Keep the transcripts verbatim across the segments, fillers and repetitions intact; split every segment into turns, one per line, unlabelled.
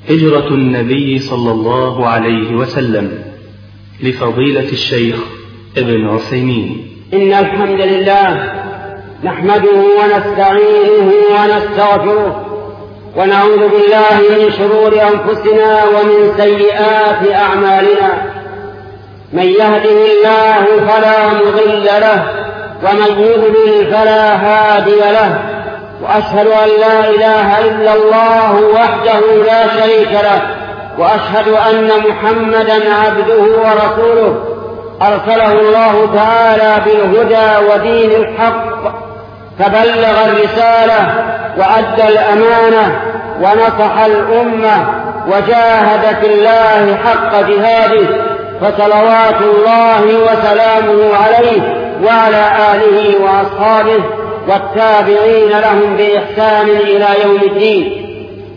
هجرة النبي صلى الله عليه وسلم لفضيلة الشيخ ابن عثيمين.
إن الحمد لله نحمده ونستعينه ونستغفره ونعوذ بالله من شرور أنفسنا ومن سيئات أعمالنا. من يهده الله فلا مضل له ومن يضلل فلا هادي له، وأشهد أن لا إله إلا الله وحده لا شريك له، وأشهد أن محمدا عبده ورسوله أرسله الله تعالى بالهدى ودين الحق، فبلغ الرسالة وأدى الأمانة ونصح الأمة وجاهد في الله حق جهاده، فصلوات الله وسلامه عليه وعلى آله وأصحابه والتابعين لهم بإحسان إلى يوم الدين.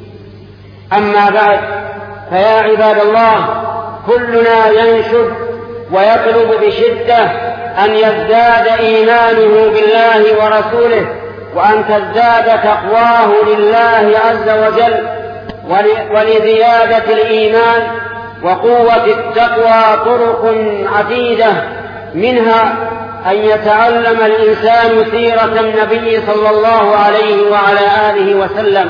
أما بعد، فيا عباد الله، كلنا ينشد ويطلب بشدة أن يزداد إيمانه بالله ورسوله، وأن تزداد تقواه لله عز وجل، ولزيادة الإيمان وقوة التقوى طرق عديدة، منها أن يتعلم الإنسان سيرة النبي صلى الله عليه وعلى آله وسلم،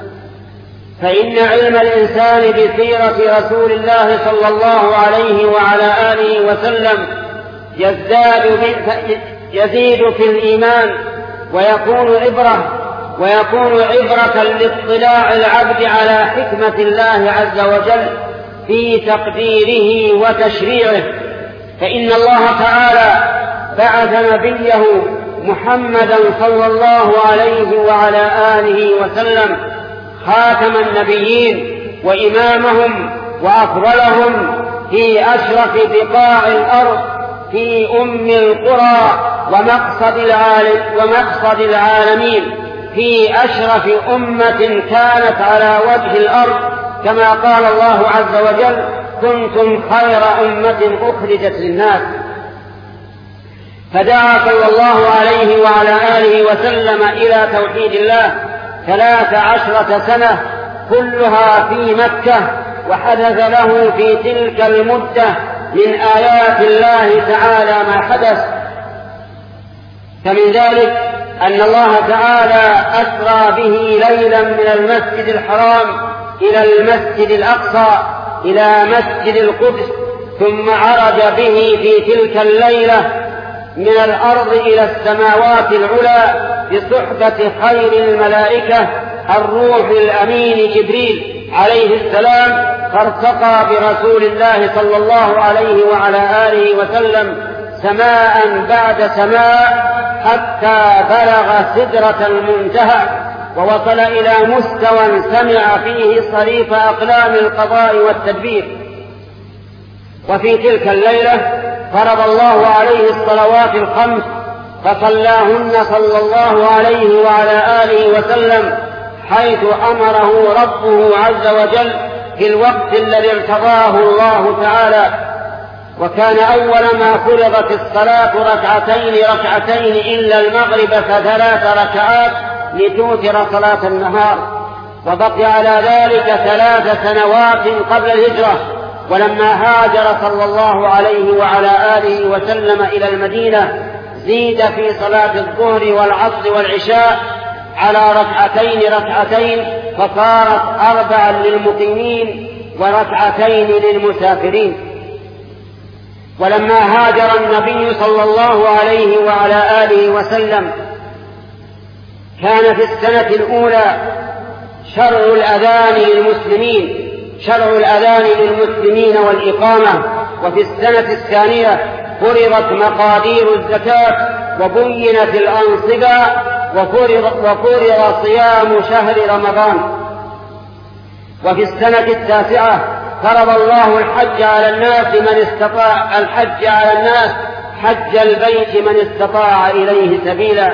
فإن علم الإنسان بسيرة رسول الله صلى الله عليه وعلى آله وسلم يزداد يزيد في الإيمان، ويكون عبرة ويكون عبرة لاطلاع العبد على حكمة الله عز وجل في تقديره وتشريعه. فإن الله تعالى بعث نبيه محمدا صلى الله عليه وعلى آله وسلم خاتم النبيين وإمامهم وأفضلهم في أشرف بقاع الأرض، في أم القرى ومقصد العالم ومقصد العالمين، في أشرف أمة كانت على وجه الأرض، كما قال الله عز وجل: كنتم خير أمة أخرجت للناس. فدعا صلى الله عليه وعلى آله وسلم إلى توحيد الله ثلاث عشرة سنة كلها في مكة، وحدث له في تلك المدة من آيات الله تعالى ما حدث. فمن ذلك أن الله تعالى أسرى به ليلا من المسجد الحرام إلى المسجد الأقصى إلى مسجد القدس، ثم عرج به في تلك الليلة من الأرض إلى السماوات العلى بصحبة خير الملائكة الروح الأمين جبريل عليه السلام، فارتقى برسول الله صلى الله عليه وعلى آله وسلم سماء بعد سماء حتى بلغ سدرة المنتهى، ووصل إلى مستوى سمع فيه صريف أقلام القضاء والتدبير. وفي تلك الليلة فرض الله عليه الصلوات الخمس، فصلاهن صلى الله عليه وعلى آله وسلم حيث أمره ربه عز وجل في الوقت الذي ارتضاه الله تعالى. وكان أول ما فرضت الصلاة ركعتين ركعتين إلا المغرب فثلاث ركعات لتوتر صلاة النهار، وبقي على ذلك ثلاث سنوات قبل الهجرة. ولما هاجر صلى الله عليه وعلى آله وسلم إلى المدينة زيد في صلاة الظهر والعصر والعشاء على ركعتين ركعتين، فصارت أربعا للمقيمين وركعتين للمسافرين. ولما هاجر النبي صلى الله عليه وعلى آله وسلم كان في السنة الأولى شرع الأذان للمسلمين شرع الأذان للمسلمين والإقامة، وفي السنة الثانية فرضت مقادير الزكاة وبينت الأنصبة وفرض, وفرض صيام شهر رمضان. وفي السنة التاسعة فرض الله الحج على الناس من استطاع الحج على الناس حج البيت من استطاع إليه سبيلا،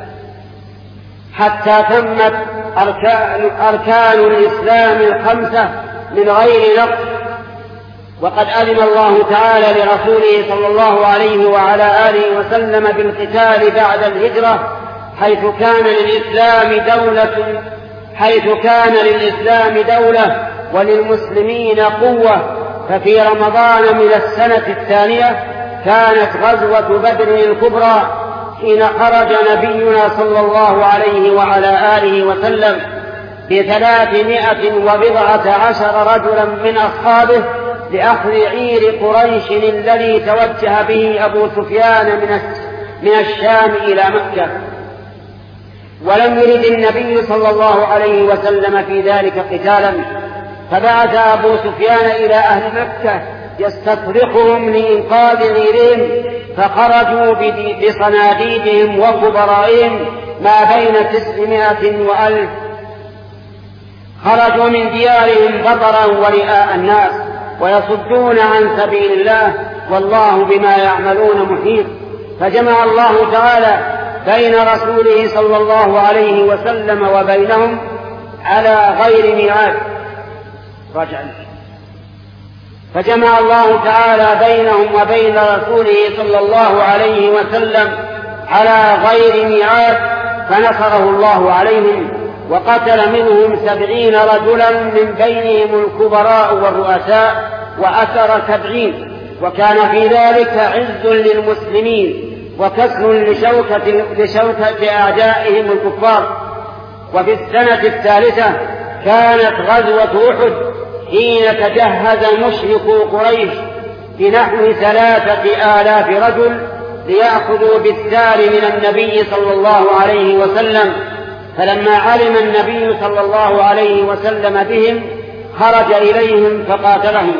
حتى تمت أركان, أركان الإسلام الخمسة من غير نقص. وقد أذن الله تعالى لرسوله صلى الله عليه وعلى آله وسلم بالقتال بعد الهجرة، حيث كان للإسلام دولة حيث كان للإسلام دولة وللمسلمين قوة. ففي رمضان من السنة الثانية كانت غزوة بدر الكبرى، حين خرج نبينا صلى الله عليه وعلى آله وسلم بثلاثمائة وبضعة عشر رجلا من أصحابه لأخذ عير قريش الذي توجه به أبو سفيان من الشام إلى مكة. ولم يرد النبي صلى الله عليه وسلم في ذلك قتالا، فبعث أبو سفيان إلى أهل مكة يستصرخهم لإنقاذ غيرهم، فخرجوا بصناديدهم وكبرائهم ما بين تسعمائة وألف، خرجوا من ديارهم بطرا ورئاء الناس ويصدون عن سبيل الله، والله بما يعملون محيط. فجمع الله تعالى بين رسوله صلى الله عليه وسلم وبينهم على غير ميعاد. رجع فجمع الله تعالى بينهم وبين رسوله صلى الله عليه وسلم على غير ميعاد، فنصره الله عليهم وقتل منهم سبعين رجلا من بينهم الكبراء والرؤساء وأسر سبعين، وكان في ذلك عز للمسلمين وكسر لشوكة, لشوكة أعدائهم الكفار. وفي السنة الثالثة كانت غزوة أحد، حين تجهز مشركو قريش بنحو ثلاثة آلاف رجل ليأخذوا بالثار من النبي صلى الله عليه وسلم. فلما علم النبي صلى الله عليه وسلم بهم خرج إليهم فقاتلهم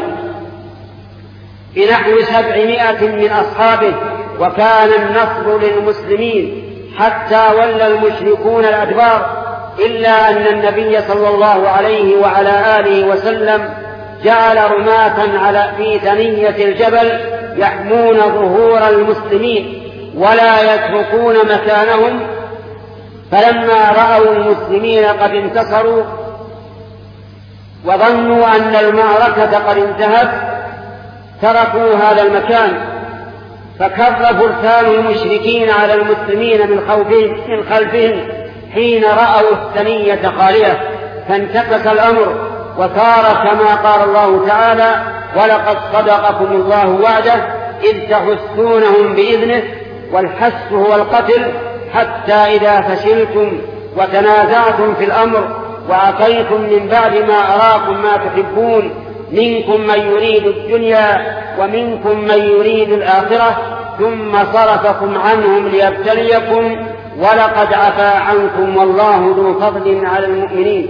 بنحو سبعمائة من أصحابه، وكان النصر للمسلمين حتى ولى المشركون الأدبار، إلا أن النبي صلى الله عليه وعلى آله وسلم جعل رماة على في ثنية الجبل يحمون ظهور المسلمين ولا يتركون مكانهم. فلما رأوا المسلمين قد انتصروا وظنوا أن المعركة قد انتهت تركوا هذا المكان، فكر فرسان المشركين على المسلمين من خوفهم من خلفهم حين رأوا الثنية خالية، فانتكس الأمر وصار كما قال الله تعالى: ولقد صدقكم الله وعده إذ تحسونهم بإذنه، والحس هو القتل، حتى إذا فشلتم وتنازعتم في الأمر وعصيتم من بعد ما أراكم ما تحبون منكم من يريد الدنيا ومنكم من يريد الآخرة ثم صرفكم عنهم ليبتليكم ولقد عفا عنكم والله ذو فضل على المؤمنين.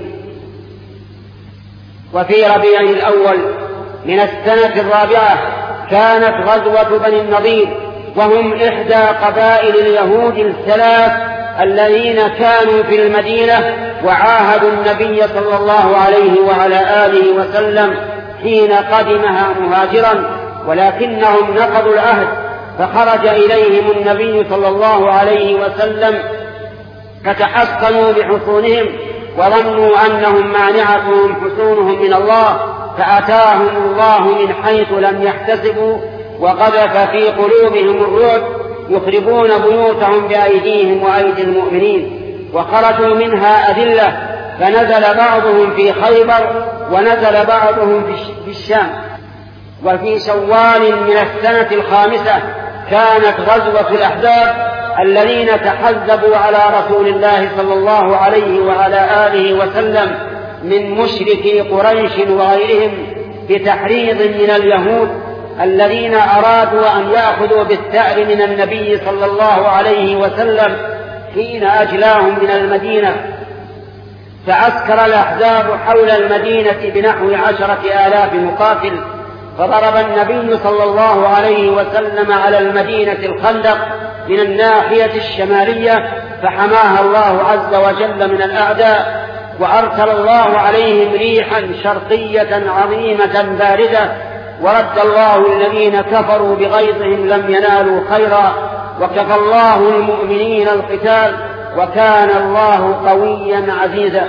وفي ربيع الأول من السنة الرابعة كانت غزوة بني النضير، وهم إحدى قبائل اليهود الثلاث الذين كانوا في المدينة وعاهدوا النبي صلى الله عليه وعلى آله وسلم حين قدمها مهاجرا، ولكنهم نقضوا العهد، فخرج إليهم النبي صلى الله عليه وسلم فتحصنوا بحصونهم وظنوا أنهم مانعتهم حصونهم من الله، فأتاهم الله من حيث لم يحتسبوا وقذف في قلوبهم الرعب يخربون بيوتهم بأيديهم وأيدي المؤمنين، وخرجوا منها أذلة، فنزل بعضهم في خيبر ونزل بعضهم في الشام. وفي شوال من السنة الخامسة كانت غزوة الأحزاب الذين تحزبوا على رسول الله صلى الله عليه وعلى آله وسلم من مشركي قريش وغيرهم بتحريض من اليهود الذين أرادوا أن يأخذوا بالثأر من النبي صلى الله عليه وسلم حين أجلاهم من المدينة. فعسكر الأحزاب حول المدينة بنحو عشرة آلاف مقاتل، فضرب النبي صلى الله عليه وسلم على المدينة الخندق من الناحية الشمالية، فحماها الله عز وجل من الأعداء، وأرسل الله عليهم ريحا شرقية عظيمة باردة، ورد الله الذين كفروا بغيظهم لم ينالوا خيرا، وكفى الله المؤمنين القتال، وكان الله قويا عزيزا.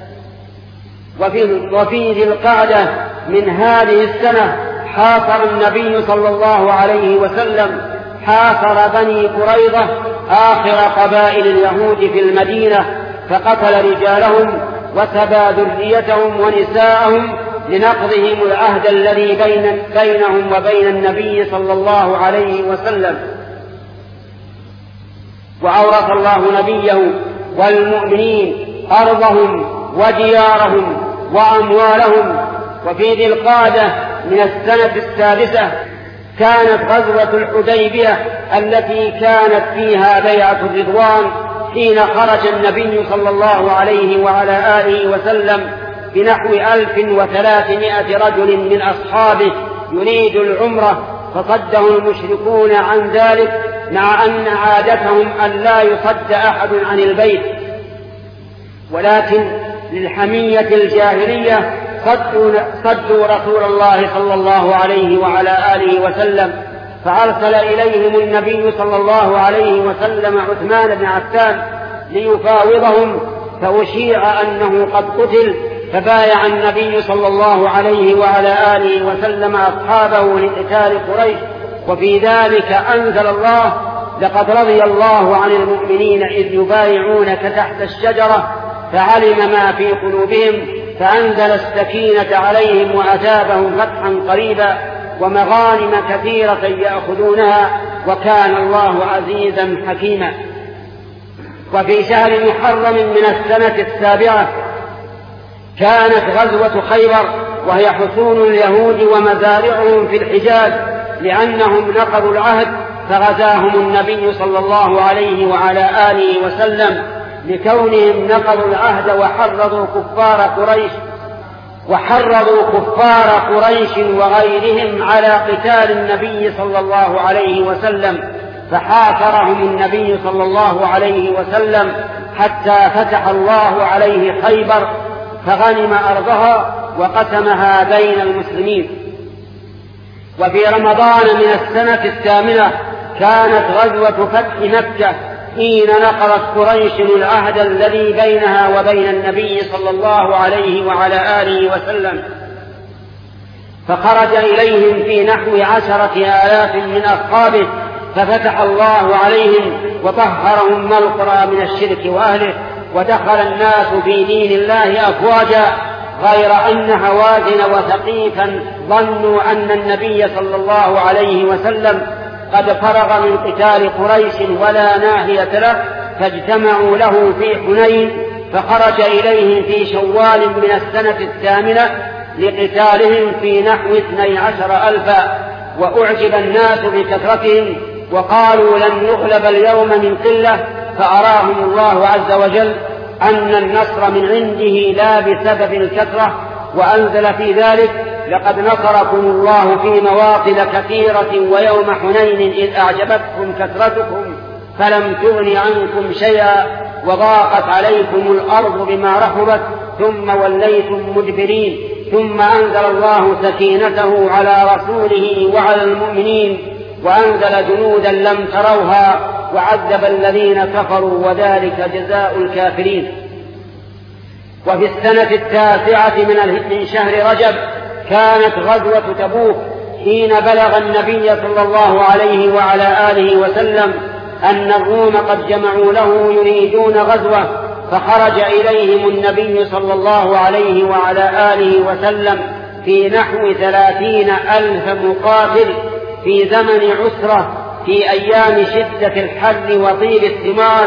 وفي, وفي ذي القعدة من هذه السنة حاصر النبي صلى الله عليه وسلم حاصر بني قريظة آخر قبائل اليهود في المدينة، فقتل رجالهم وسبى ذريتهم ونساءهم لنقضهم العهد الذي بين بينهم وبين النبي صلى الله عليه وسلم. وأورث الله نبيه والمؤمنين أرضهم وديارهم وأموالهم. وفي ذي القعدة من السنة السادسة كانت غزوة الحديبية التي كانت فيها بيعة الرضوان، حين خرج النبي صلى الله عليه وعلى آله وسلم بنحو ألف وثلاثمائة رجل من أصحابه يريد العمرة، فصده المشركون عن ذلك، مع أن عادتهم أن لا يصد أحد عن البيت، ولكن للحمية الجاهلية صدوا, صدوا رسول الله صلى الله عليه وعلى آله وسلم، فأرسل إليهم النبي صلى الله عليه وسلم عثمان بن عفان ليفاوضهم، فأشيع أنه قد قتل، فبايع النبي صلى الله عليه وعلى آله وسلم أصحابه لقتال قريش. وفي ذلك أنزل الله: لقد رضي الله عن المؤمنين إذ يبايعونك تحت الشجرة فعلم ما في قلوبهم فأنزل السكينة عليهم وأثابهم فتحا قريبا ومغانم كثيرة يأخذونها وكان الله عزيزا حكيما. وفي شهر محرم من السنة السابعة كانت غزوة خيبر، وهي حصون اليهود ومزارعهم في الحجاز، لأنهم نقضوا العهد، فغزاهم النبي صلى الله عليه وعلى آله وسلم لكونهم نقضوا العهد وحرضوا كفار قريش وحرضوا كفار قريش وغيرهم على قتال النبي صلى الله عليه وسلم، فحاصرهم النبي صلى الله عليه وسلم حتى فتح الله عليه خيبر، فغنم أرضها وقسمها بين المسلمين. وفي رمضان من السنة الثامنة كانت غزوة فتح مكة، حين نقضت قريش العهد الذي بينها وبين النبي صلى الله عليه وعلى آله وسلم، فخرج إليهم في نحو عشرة آلاف من أصحابه، ففتح الله عليهم وطهرهم من القرى من الشرك وأهله، ودخل الناس في دين الله أفواجا، غير أن هوازن وثقيفا ظنوا أن النبي صلى الله عليه وسلم قد فرغ من قتال قريش ولا ناهية له، فاجتمعوا له في حنين، فخرج إليهم في شوال من السنة الثامنة لقتالهم في نحو اثني عشر ألفا، وأعجب الناس بكثرتهم وقالوا لن نغلب اليوم من قلة، فأراهم الله عز وجل أن النصر من عنده لا بسبب الكثرة، وأنزل في ذلك: لقد نصركم الله في مواطن كثيرة ويوم حنين إذ أعجبتكم كثرتكم فلم تغن عنكم شيئا وضاقت عليكم الأرض بما رحبت ثم وليتم مدبرين، ثم أنزل الله سكينته على رسوله وعلى المؤمنين وأنزل جنودا لم تروها وعذب الذين كفروا وذلك جزاء الكافرين. وفي السنة التاسعة من شهر رجب كانت غزوة تبوك، حين بلغ النبي صلى الله عليه وعلى آله وسلم أن الروم قد جمعوا له يريدون غزوة، فخرج إليهم النبي صلى الله عليه وعلى آله وسلم في نحو ثلاثين ألف مقاتل في زمن عسرة، في أيام شدة الحر وطيب الثمار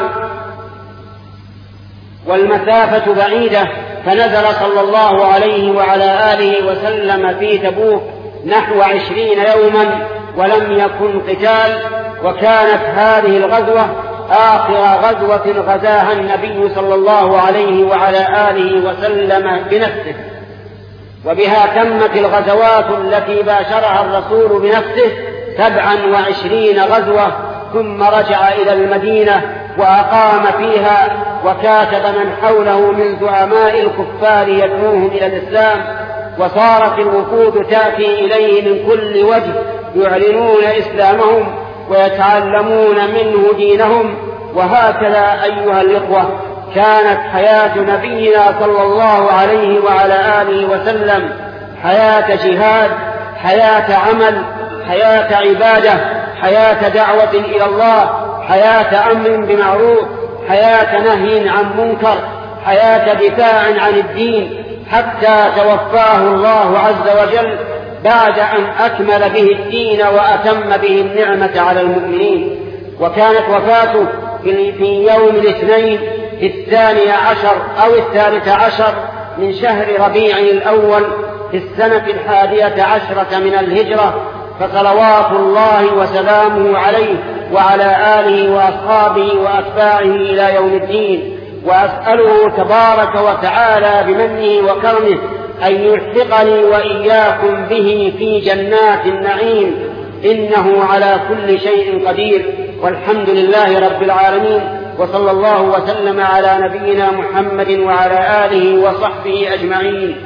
والمسافة بعيدة، فنزل صلى الله عليه وعلى آله وسلم في تبوك نحو عشرين يوما ولم يكن قتال. وكانت هذه الغزوة آخر غزوة غزاها النبي صلى الله عليه وعلى آله وسلم بنفسه، وبها تمت الغزوات التي باشرها الرسول بنفسه سبعا وعشرين غزوة، ثم رجع إلى المدينة وأقام فيها، وكاتب من حوله من زعماء الكفار يدعوهم إلى الإسلام، وصارت الوفود تأتي إليه من كل وجه يعلنون إسلامهم ويتعلمون منه دينهم. وهكذا أيها الإخوة كانت حياة نبينا صلى الله عليه وعلى آله وسلم حياة جهاد، حياة عمل، حياة عبادة، حياة دعوة إلى الله، حياة أمر بمعروف، حياة نهي عن منكر، حياة دفاع عن الدين، حتى توفاه الله عز وجل بعد أن أكمل به الدين وأتم به النعمة على المؤمنين. وكانت وفاته في يوم الاثنين في الثاني عشر أو الثالث عشر من شهر ربيع الأول في السنة الحادية عشرة من الهجرة، فصلوات الله وسلامه عليه وعلى آله وأصحابه وأتباعه إلى يوم الدين. وأسأله تبارك وتعالى بمنه وكرمه أن يلحقني وإياكم به في جنات النعيم، إنه على كل شيء قدير، والحمد لله رب العالمين، وصلى الله وسلم على نبينا محمد وعلى آله وصحبه أجمعين.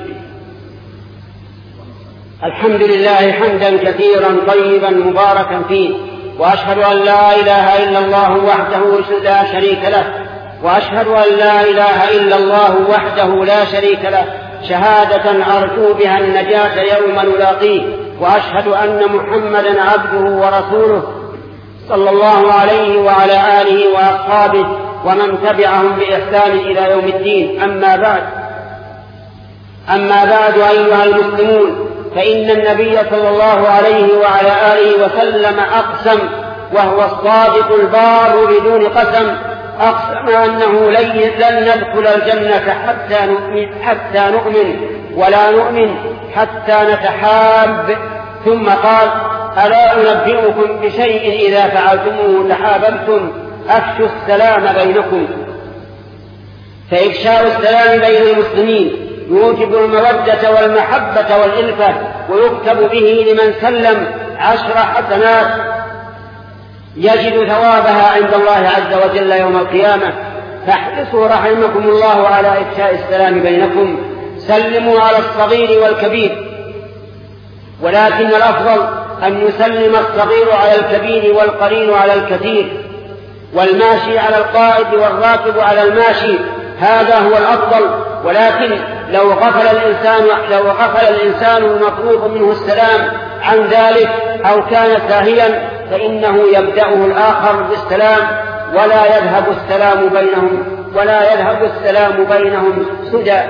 الحمد لله حمدا كثيرا طيبا مباركا فيه، وأشهد أن لا إله إلا الله وحده لا شريك له، وأشهد أن لا إله إلا الله وحده لا شريك له شهادة أرجو بها النجاة يوم نلاقيه، وأشهد أن محمدا عبده ورسوله صلى الله عليه وعلى آله وأصحابه ومن تبعهم بإحسان إلى يوم الدين. أما بعد أما بعد أيها المسلمون، فإن النبي صلى الله عليه وعلى آله وسلم أقسم وهو الصادق البار بدون قسم، أقسم أنه لن ندخل الجنة حتى نؤمن, حتى نؤمن ولا نؤمن حتى نتحاب. ثم قال: ألا أنبئكم بشيء إذا فعلتموه تحاببتم؟ أفشوا السلام بينكم. فإفشاء السلام بين المسلمين يوجب المودة والمحبة والإلفة، ويكتب به لمن سلم عشر حسنات يجد ثوابها عند الله عز وجل يوم القيامة. فاحرصوا رحمكم الله على إفشاء السلام بينكم، سلموا على الصغير والكبير، ولكن الأفضل أن يسلم الصغير على الكبير والقرين على الكثير، والماشي على القائد والراكب على الماشي، هذا هو الأفضل. ولكن لو غفل الإنسان لو غفل الإنسان المطلوب منه السلام عن ذلك أو كان ساهيا فإنه يبدأه الآخر بالسلام، ولا يذهب السلام بينهم ولا يذهب السلام بينهم سدى.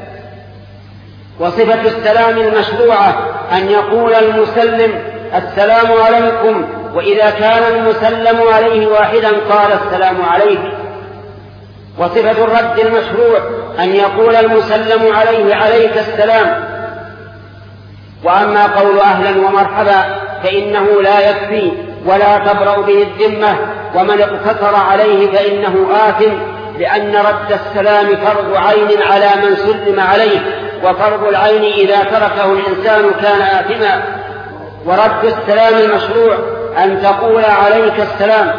وصفة السلام المشروعة أن يقول المسلم: السلام عليكم، وإذا كان المسلم عليه واحدا قال: السلام عليك. وصفة الرد المشروع أن يقول المسلم عليه: عليك السلام. وأما قول أهلا ومرحبا فإنه لا يكفي ولا تبرأ به الذمة، ومن اقتصر عليه فإنه آثم، لأن رد السلام فرض عين على من سلم عليه، وفرض العين إذا تركه الإنسان كان آثما. ورد السلام المشروع أن تقول: عليك السلام.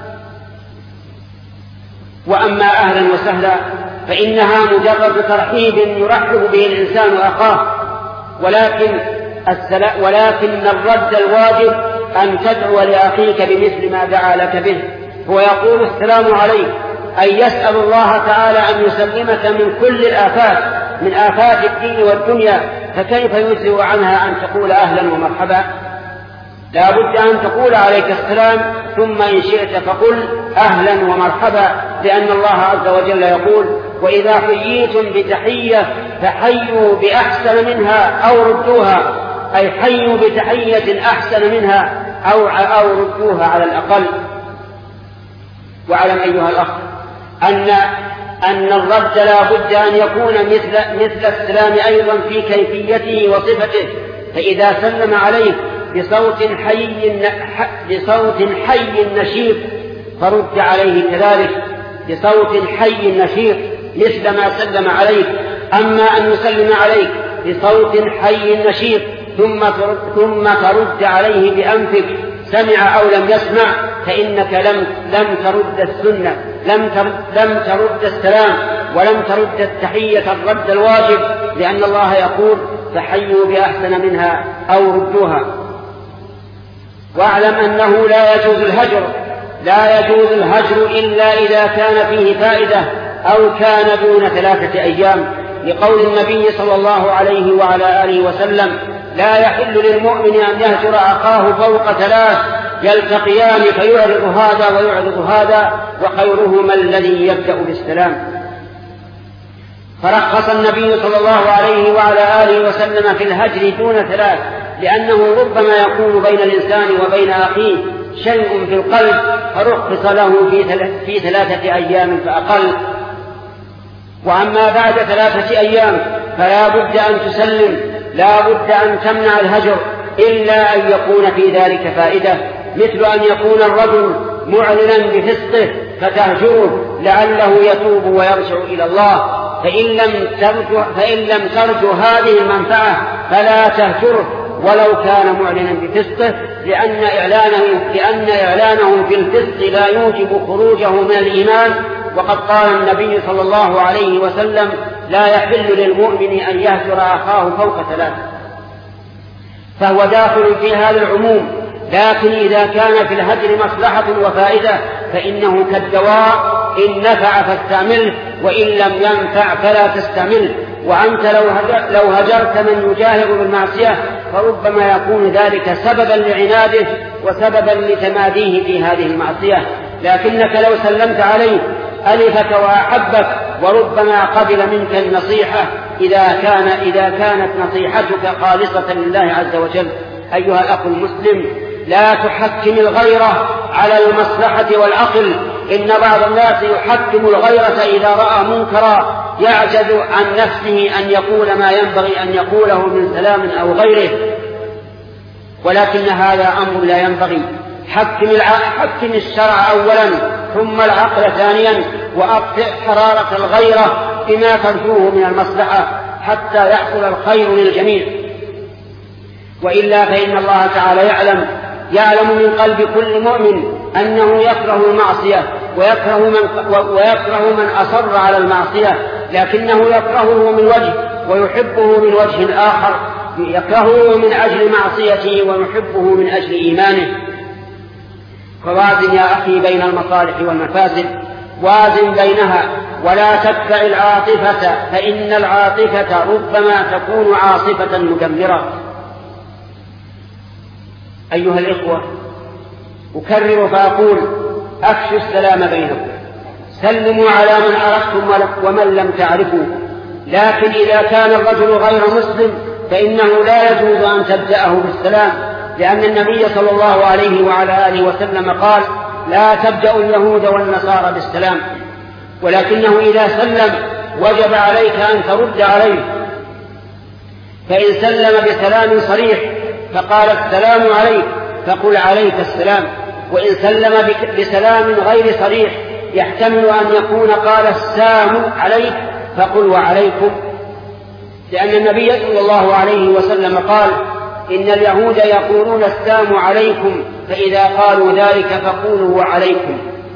وأما أهلا وسهلا فإنها مجرد ترحيب يرحب به الإنسان أخاه، ولكن ولكن الرد الواجب أن تدعو لأخيك بمثل ما دعا لك به. هو يقول: السلام عليك، أي يسأل الله تعالى أن يسلمك من كل الآفات، من آفات الدين والدنيا، فكيف يجزئ عنها أن تقول أهلا ومرحبا؟ لا بد أن تقول عليك السلام، ثم إن شئت فقل أهلا ومرحبا، لأن الله عز وجل يقول: وإذا حييتم بتحية فحيوا بأحسن منها أو ردوها، أي حيوا بتحية أحسن منها أو, أو ردوها على الأقل. واعلم أيها الأخ أن, أن الرد لا بد أن يكون مثل, مثل السلام أيضا في كيفيته وصفته. فإذا سلم عليك بصوت حي, بصوت حي نشيط فرد عليه كذلك بصوت حي نشيط مثل ما سلم عليك. أما أن يسلم عليك بصوت حي نشيط ثم ترد, ثم ترد عليه بأنفك سمع أو لم يسمع، فإنك لم, لم ترد السنة، لم ترد, لم ترد السلام، ولم ترد التحية الرد الواجب، لأن الله يقول: فحيوا بأحسن منها أو ردوها. واعلم أنه لا يجوز الهجر لا يجوز الهجر إلا إذا كان فيه فائدة أو كان دون ثلاثة أيام، لقول النبي صلى الله عليه وعلى آله وسلم: لا يحل للمؤمن أن يهجر أخاه فوق ثلاث يلتقيان فيعرض هذا ويعرض هذا، وخيرهما الذي يبدأ بالسلام. فرخص النبي صلى الله عليه وعلى آله وسلم في الهجر دون ثلاث، لأنه ربما يكون بين الإنسان وبين أخيه شيء في القلب، فرخص له في ثلاثة أيام فأقل. وأما بعد ثلاثة أيام فلا بد أن تسلم، لا بد أن تمنع الهجر، إلا أن يكون في ذلك فائدة، مثل أن يكون الرجل معلنا بفسقه فتهجره لعله يتوب ويرجع إلى الله، فإن لم ترجو, فإن لم ترجو هذه المنفعة فلا تهجره ولو كان معلنا بفسقه، لأن إعلانه, لأن إعلانه بالفسق لا يوجب خروجه من الإيمان. وقد قال النبي صلى الله عليه وسلم: لا يحل للمؤمن أن يهجر أخاه فوق ثلاث، فهو داخل في هذا العموم. لكن إذا كان في الهجر مصلحة وفائدة فإنه كالدواء، إن نفع فاستعمله وإن لم ينفع فلا تستعمله. وأنت لو هجرت من يجاهر بالمعصية فربما يكون ذلك سببا لعناده وسببا لتماديه في هذه المعصية، لكنك لو سلمت عليه ألفك وأحبك، وربما قبل منك النصيحة إذا, كان إذا كانت نصيحتك خالصة لله عز وجل. أيها الأخ المسلم، لا تحكم الغيرة على المصلحة والعقل. إن بعض الناس يحكم الغيرة إذا رأى منكرا يعجز عن نفسه أن يقول ما ينبغي أن يقوله من سلام أو غيره، ولكن هذا أمر لا ينبغي. حكم, حكم الشرع أولا ثم العقل ثانيا، وأطفئ حرارة الغيرة بما ترجوه من المصلحة حتى يحصل الخير للجميع. وإلا فإن الله تعالى يعلم يعلم من قلب كل مؤمن أنه يكره المعصية ويكره من, ويكره من أصر على المعصية، لكنه يكرهه من وجه ويحبه من وجه آخر، يكرهه من أجل معصيته ويحبه من أجل إيمانه. فوازن يا أخي بين المصالح والمفاسد، وازن بينها ولا تتبع العاطفة، فإن العاطفة ربما تكون عاصفة مدمرة. أيها الإخوة، أكرر فأقول: أفشوا السلام بينكم، سلموا على من عرفتم ومن لم تعرفوا. لكن إذا كان الرجل غير مسلم فإنه لا يجوز أن تبدأه بالسلام، لأن النبي صلى الله عليه وعلى آله وسلم قال: لا تبدأ اليهود والنصارى بالسلام. ولكنه إذا سلم وجب عليك أن ترد عليه، فإن سلم بسلام صريح فقال: السلام عليك، فقل: عليك السلام. وإن سلم بسلام غير صريح يحتمل أن يكون قال: السلام عليك، فقل: وعليكم. لأن النبي صلى الله عليه وسلم قال: إن اليهود يقولون السلام عليكم، فإذا قالوا ذلك فقولوا: وعليكم.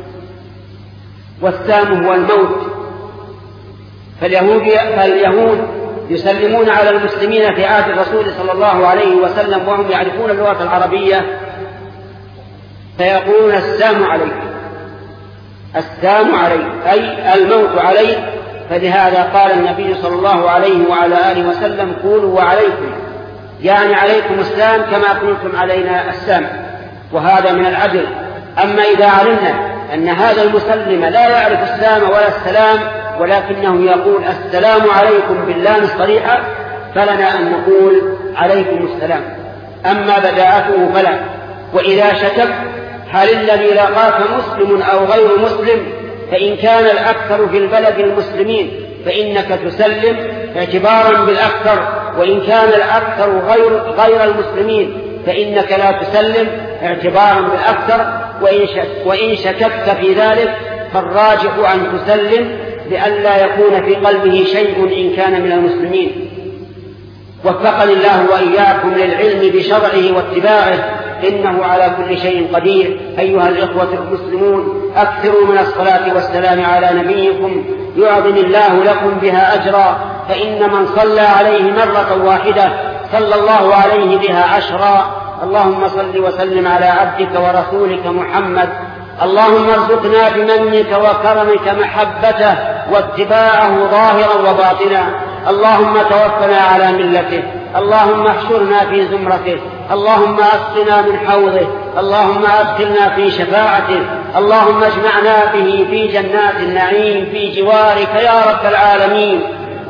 والسلام هو الموت. فاليهود, فاليهود يسلمون على المسلمين في عهد الرسول صلى الله عليه وسلم وهم يعرفون اللغة العربية، فيقولون: السلام عليك، السلام عليك، أي الموت عليك. فلهذا قال النبي صلى الله عليه وعلى آله وسلم: قولوا وعليكم، يعني عليكم السلام كما قلتم علينا السلام. وهذا من العدل. أما إذا علمنا أن هذا المسلم لا يعرف السلام ولا السلام ولكنه يقول: السلام عليكم باللام الصريحة، فلنا أن نقول: عليكم السلام. أما بداءته فلا. وإذا شكك هل الذي لقاك مسلم أو غير مسلم، فإن كان الأكثر في البلد المسلمين فإنك تسلم اعتبارا بالأكثر، وإن كان الأكثر غير, غير المسلمين فإنك لا تسلم اعتبارا بالأكثر. وإن, شك وإن شككت في ذلك فالراجح أن تسلم لئلا يكون في قلبه شيء إن كان من المسلمين. وفقني الله وإياكم للعلم بشرعه واتباعه، إنه على كل شيء قدير. أيها الإخوة المسلمون، أكثروا من الصلاة والسلام على نبيكم يعظم الله لكم بها أجرا، فإن من صلى عليه مرة واحدة صلى الله عليه بها عشرا. اللهم صل وسلم على عبدك ورسولك محمد. اللهم ارزقنا بمنك وكرمك محبته واتباعه ظاهرا وباطنا. اللهم توفنا على ملته. اللهم احشرنا في زمرته. اللهم اسقنا من حوضه. اللهم ادخلنا في شفاعته. اللهم اجمعنا به في جنات النعيم في جوارك يا رب العالمين.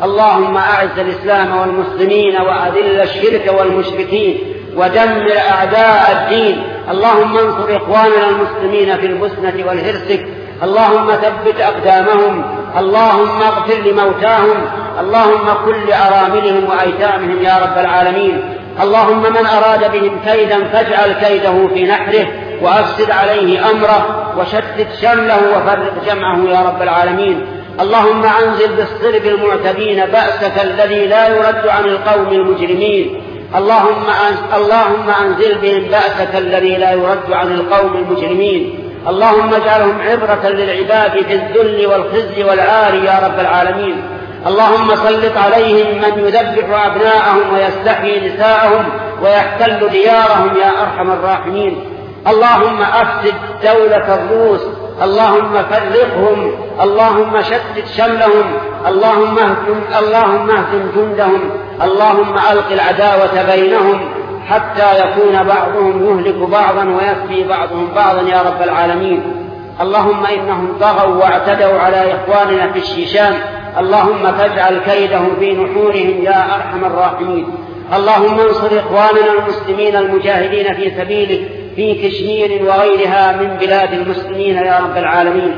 اللهم أعز الإسلام والمسلمين وأذل الشرك والمشركين ودمر أعداء الدين. اللهم انصر إخواننا المسلمين في البوسنة والهرسك، اللهم ثبت أقدامهم، اللهم اغفر لموتاهم، اللهم كن لأراملهم وأيتامهم يا رب العالمين. اللهم من أراد بهم كيدا فاجعل كيده في نحره وأفسد عليه أمره وشتت شمله وفرق جمعه يا رب العالمين. اللهم أنزل بالصلب المعتدين بأسك الذي لا يرد عن القوم المجرمين. اللهم اللهم أنزل بهم بأسك الذي لا يرد عن القوم المجرمين. اللهم اجعلهم عبرة للعباد في الذل والخزي والعار يا رب العالمين. اللهم سلط عليهم من يذبح أبناءهم ويستحيي نساءهم ويحتل ديارهم يا أرحم الراحمين. اللهم أفسد دولة الروس، اللهم فرقهم، اللهم شتت شملهم، اللهم اهزم اللهم اهزم جندهم، اللهم ألق العداوة بينهم حتى يكون بعضهم يهلك بعضا ويكفي بعضهم بعضا يا رب العالمين. اللهم إنهم طغوا واعتدوا على إخواننا في الشيشان، اللهم فاجعل كيدهم في نحورهم يا أرحم الراحمين. اللهم انصر إخواننا المسلمين المجاهدين في سبيلك في كشمير وغيرها من بلاد المسلمين يا رب العالمين.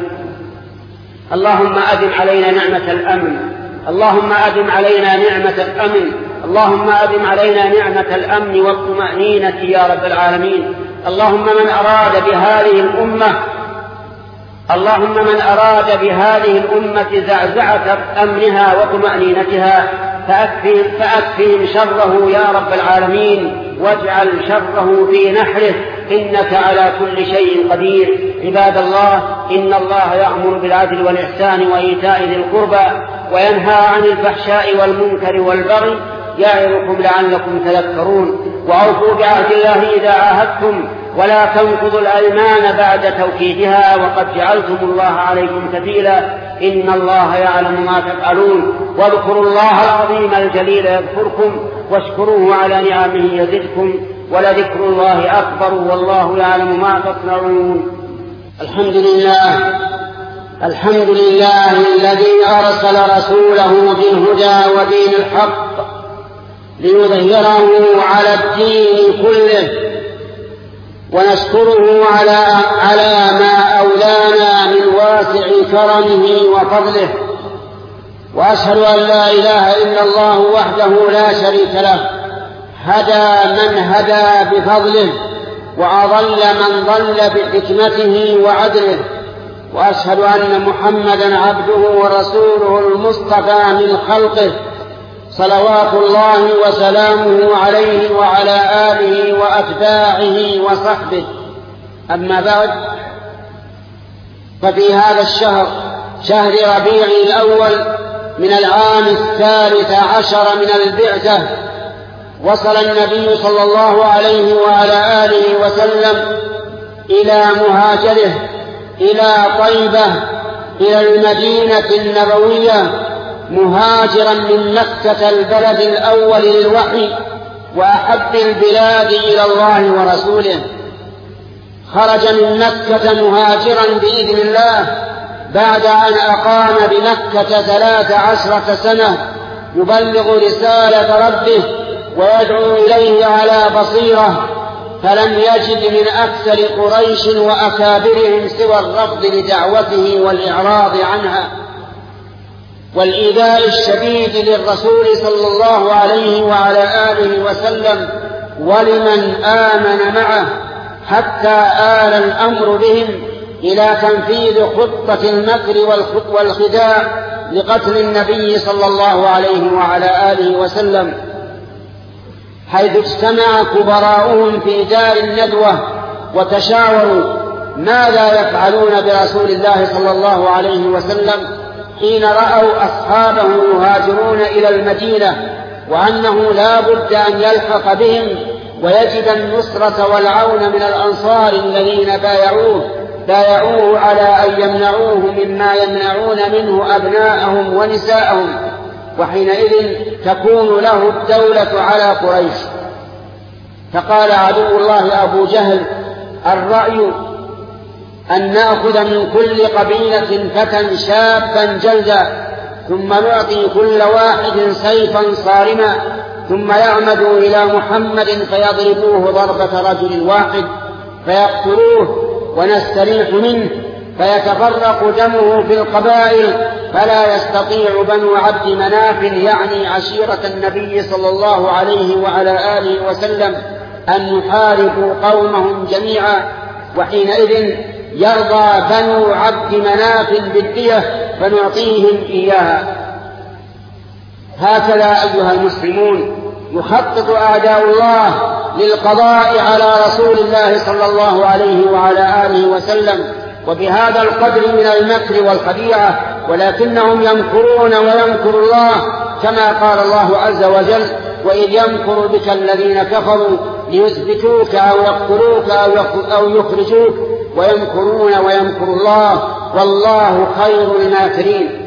اللهم أدم علينا نعمة الأمن، اللهم أدم علينا نعمة الأمن، اللهم أدم علينا نعمة الأمن والطمأنينة يا رب العالمين. اللهم من أراد بهذه الأمة اللهم من أراد بهذه الأمة زعزعة أمنها وطمأنينتها فأكفهم, فأكفهم شره يا رب العالمين، واجعل شره في نحره، إنك على كل شيء قدير. عباد الله، إن الله يأمر بالعدل والإحسان وإيتاء ذي القربى وينهى عن الفحشاء والمنكر والبغي يعظكم لعلكم تذكرون. وأوفوا بعهد الله إذا عاهدتم ولا تنقضوا الأيمان بعد توكيدها وقد جعلتم الله عليكم كفيلا، إن الله يعلم ما تفعلون. واذكروا الله العظيم الجليل يذكركم واشكروه على نعمه يزدكم ولذكر الله أكبر والله يعلم ما تصنعون. الحمد لله الحمد لله الذي أرسل رسوله بالهدى ودين الحق ليظهره على الدين كله، ونشكره على على ما أولانا من واسع كرمه وفضله، وأشهد أن لا إله إلا الله وحده لا شريك له، هدى من هدى بفضله وأضل من ضل بحكمته وعدله، وأشهد أن محمدا عبده ورسوله المصطفى من خلقه صلوات الله وسلامه عليه وعلى آله وأتباعه وصحبه. أما بعد، ففي هذا الشهر شهر ربيع الأول من العام الثالث عشر من البعثة وصل النبي صلى الله عليه وعلى آله وسلم إلى مهاجره إلى طيبة إلى المدينة النبوية مهاجرا من مكة البلد الأول للوحي وأحب البلاد إلى الله ورسوله. خرج من مكة مهاجرا بإذن الله بعد أن أقام بمكة ثلاث عشرة سنة يبلغ رسالة ربه ويدعو إليه على بصيرة، فلم يجد من أكثر قريش وأكابرهم سوى الرفض لدعوته والإعراض عنها والإيذاء الشديد للرسول صلى الله عليه وعلى آله وسلم ولمن آمن معه، حتى آل الأمر بهم إلى تنفيذ خطة المكر والخداع لقتل النبي صلى الله عليه وعلى آله وسلم، حيث اجتمع كبراؤهم في دار الندوة وتشاوروا ماذا يفعلون برسول الله صلى الله عليه وسلم حين رأوا أصحابه يهاجرون إلى المدينة، وأنه لا بد أن يلحق بهم ويجد النصرة والعون من الأنصار الذين بايعوه بايعوه على أن يمنعوه مما يمنعون منه أبناءهم ونساءهم، وحينئذ تكون له الدولة على قريش. فقال عدو الله أبو جهل: الرأي أن نأخذ من كل قبيلة فتى شابا جلدا ثم نعطي كل واحد سيفا صارما، ثم يعمدوا إلى محمد فيضربوه ضربة رجل واحد فيقتلوه ونستريح منه، فيتفرق دمه في القبائل، فلا يستطيع بنو عبد مناف يعني عشيرة النبي صلى الله عليه وعلى آله وسلم أن يحاربوا قومهم جميعا، وحينئذ يرضى بنو عبد مناف بالدية فنعطيهم إياها. هكذا أيها المسلمون يخطط أعداء الله للقضاء على رسول الله صلى الله عليه وعلى آله وسلم، وبهذا القدر من المكر والخديعة، ولكنهم يمكرون ويمكر الله، كما قال الله عز وجل: وإذ يمكر بك الذين كفروا ليثبتوك أو يقتلوك أو يخرجوك ويمكرون ويمكر الله والله خير الماكرين.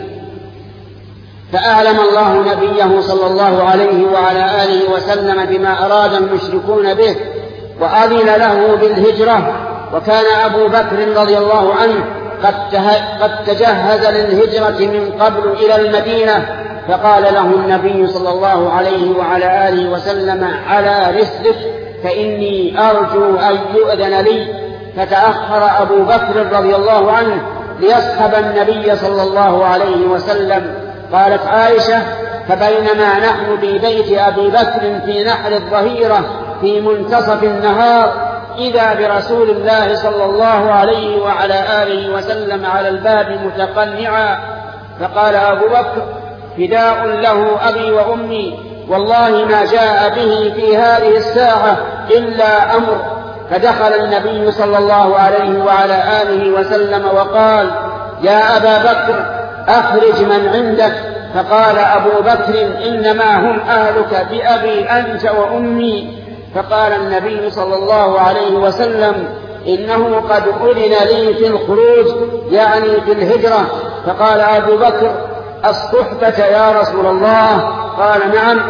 فأعلم الله نبيه صلى الله عليه وعلى آله وسلم بما أراد المشركون به، وأذن له بالهجرة. وكان أبو بكر رضي الله عنه قد تجهز للهجرة من قبل إلى المدينة، فقال له النبي صلى الله عليه وعلى آله وسلم: على رسلك فإني أرجو أن يؤذن لي. فتأخر أبو بكر رضي الله عنه ليصحب النبي صلى الله عليه وسلم. قالت عائشة: فبينما نحن في بيت أبي بكر في نحر الظهيرة في منتصف النهار إذا برسول الله صلى الله عليه وعلى آله وسلم على الباب متقنعا، فقال أبو بكر: فداء له أبي وأمي، والله ما جاء به في هذه الساعة إلا أمر. فدخل النبي صلى الله عليه وعلى آله وسلم وقال: يا أبا بكر أخرج من عندك. فقال أبو بكر: إنما هم أهلك بأبي أنت وأمي. فقال النبي صلى الله عليه وسلم: إنه قد أذن لي في الخروج يعني في الهجرة. فقال أبو بكر: الصحبة يا رسول الله؟ قال: نعم.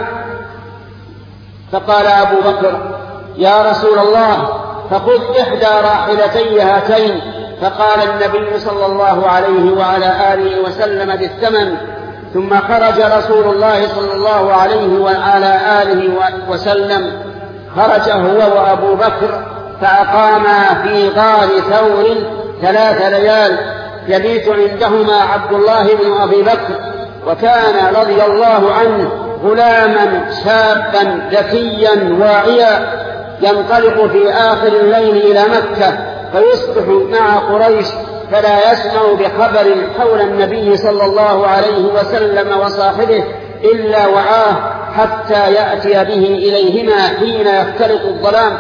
فقال أبو بكر: يا رسول الله فخذ إحدى راحلتي هاتين. فقال النبي صلى الله عليه وعلى آله وسلم بالثمن. ثم خرج رسول الله صلى الله عليه وعلى آله وسلم، خرج هو وأبو بكر فأقاما في غار ثور ثلاث ليال يبيت عندهما عبد الله بن أبي بكر، وكان رضي الله عنه غلاما شابا ذكيا واعيا، ينطلق في آخر الليل إلى مكة فيصبح مع قريش فلا يسمع بخبر حول النبي صلى الله عليه وسلم وصاحبه إلا وعاه حتى يأتي به إليهما حين يختلط الظلام.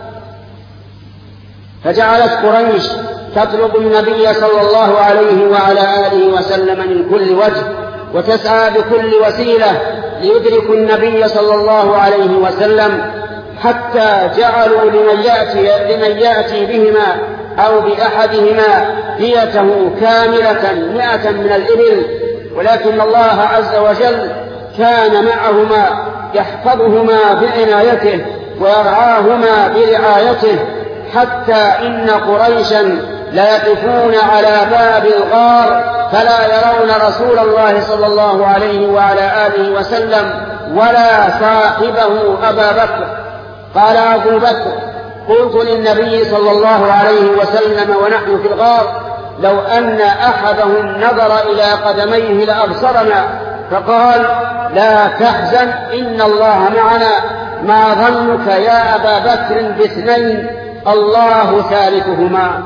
فجعلت قريش تطلب النبي صلى الله عليه وعلى آله وسلم من كل وجه، وتسعى بكل وسيلة ليدركوا النبي صلى الله عليه وسلم، حتى جعلوا لمن يأتي, لمن يأتي بهما أو بأحدهما ديته كاملة مئة من الإبل. ولكن الله عز وجل كان معهما يحفظهما بعنايته ويرعاهما برعايته، حتى إن قريشا ليقفون على باب الغار فلا يرون رسول الله صلى الله عليه وعلى آله وسلم ولا صاحبه أبا بكر. قال أبو بكر: قلت للنبي صلى الله عليه وسلم ونحن في الغار: لو أن أحدهم نظر إلى قدميه لأبصرنا. فقال: لا تحزن إن الله معنا، ما ظنك يا أبا بكر باثنين الله ثالثهما.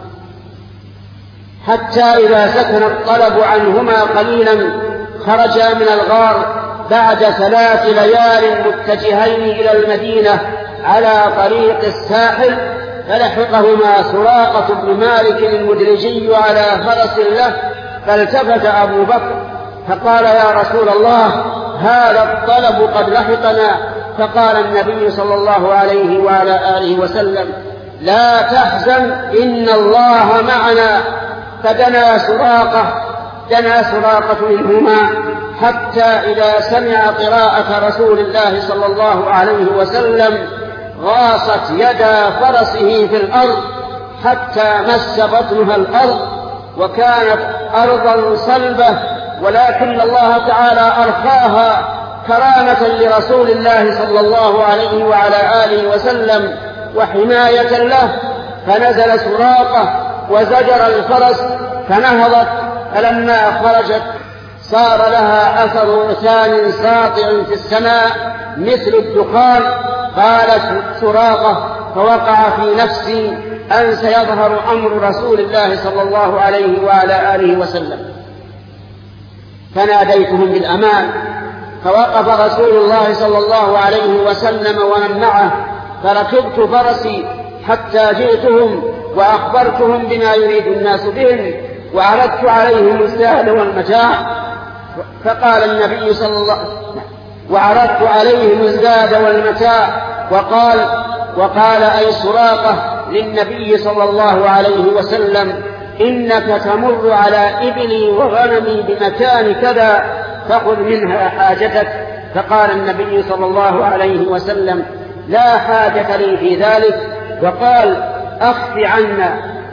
حتى إذا سكن الطلب عنهما قليلا خرجا من الغار بعد ثلاث ليال متجهين إلى المدينة على طريق الساحل، فلحقهما سراقة بن مالك المدرجي على فرس له، فالتفت أبو بكر فقال: يا رسول الله هذا الطلب قد لحقنا. فقال النبي صلى الله عليه وعلى آله وسلم: لا تحزن إن الله معنا. فدنا سراقة دنا سراقة منهما حتى إذا سمع قراءة رسول الله صلى الله عليه وسلم غاصت يدا فرسه في الأرض حتى مس بطنها الأرض، وكانت أرضا صلبة ولكن الله تعالى أرخاها كرامة لرسول الله صلى الله عليه وعلى آله وسلم وحماية له، فنزل سراقة وزجر الفرس فنهضت، فلما خرجت صار لها أثر رسام ساطع في السماء مثل الدخان. قالت سراقة فوقع في نفسي أن سيظهر أمر رسول الله صلى الله عليه وعلى آله وسلم، فناديتهم بالأمان، فوقف رسول الله صلى الله عليه وسلم ومن معه، فركبت فرسي حتى جئتهم وأخبرتهم بما يريد الناس بهم، وعرضت عليهم الزاد والمتاع، فقال النبي صلى الله وعرضت عليهم الزاد والمتاع وقال وقال أي سراقة للنبي صلى الله عليه وسلم: إنك تمر على إبلي وغنمي بمكان كذا فخذ منها حاجتك. فقال النبي صلى الله عليه وسلم: لا حاجة لي في ذلك، وقال: أخف عنا.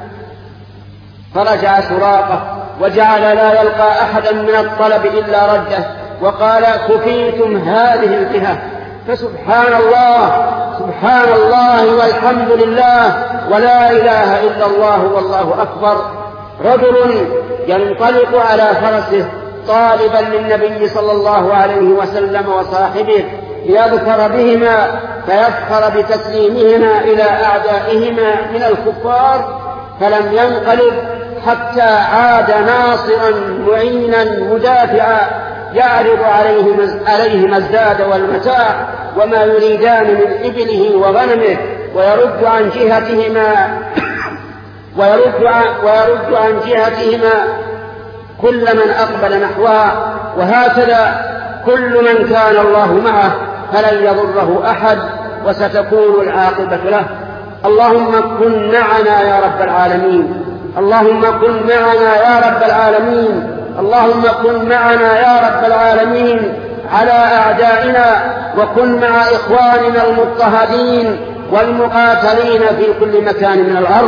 فرجع سراقة وجعل لا يلقى أحدا من الطلب إلا رده، وقال: كفيتم هذه الجهة. فسبحان الله سبحان الله والحمد لله ولا إله إلا الله والله أكبر. رجل ينطلق على فرسه طالبا للنبي صلى الله عليه وسلم وصاحبه ليظفر بهما، فيفخر بتسليمهما إلى أعدائهما من الكفار، فلم ينقلب حتى عاد ناصرا معينا مدافعا يعرض عليهما الزاد والمتاع وما يريدان من إبله وغنمه، ويرد عن جهتهما ويرد عن, ويرد عن جهتهما كل من أقبل نحوها. وهكذا كل من كان الله معه فلن يضره أحد، وستكون العاقبة له. اللهم كن معنا يا رب العالمين، اللهم كن معنا يا رب العالمين، اللهم كن معنا يا رب العالمين على أعدائنا، وكن مع إخواننا المضطهدين والمقاتلين في كل مكان من الأرض.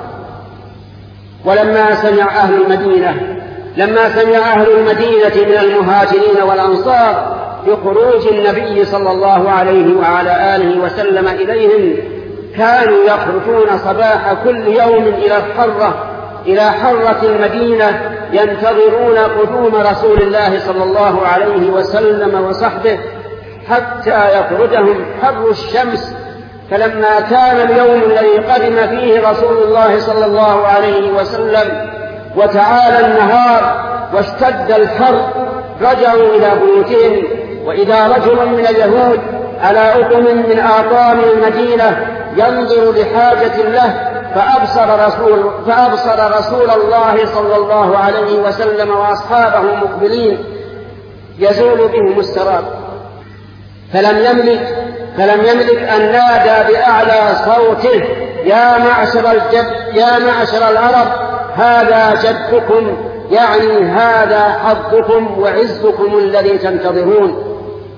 ولما سمع أهل المدينة لما سمع أهل المدينة من المهاجرين والأنصار بخروج النبي صلى الله عليه وعلى آله وسلم إليهم، كانوا يخرجون صباح كل يوم إلى الحرة إلى حرة المدينة ينتظرون قدوم رسول الله صلى الله عليه وسلم وصحبه حتى يخرجهم حر الشمس. فلما كان اليوم الذي قدم فيه رسول الله صلى الله عليه وسلم وتعالى النهار واشتد الحر، رجعوا إلى بيوتهم، وإذا رجل من اليهود على أقم من آطام المدينة ينظر لحاجة له، فأبصر رسول, فأبصر رسول الله صلى الله عليه وسلم وأصحابه مقبلين يزول بهم السراب، فلم يملك فلم يملك أن نادى بأعلى صوته: يا معشر الجد يا معشر العرب، هذا جدكم، يعني هذا حظكم وعزكم الذي تنتظرون.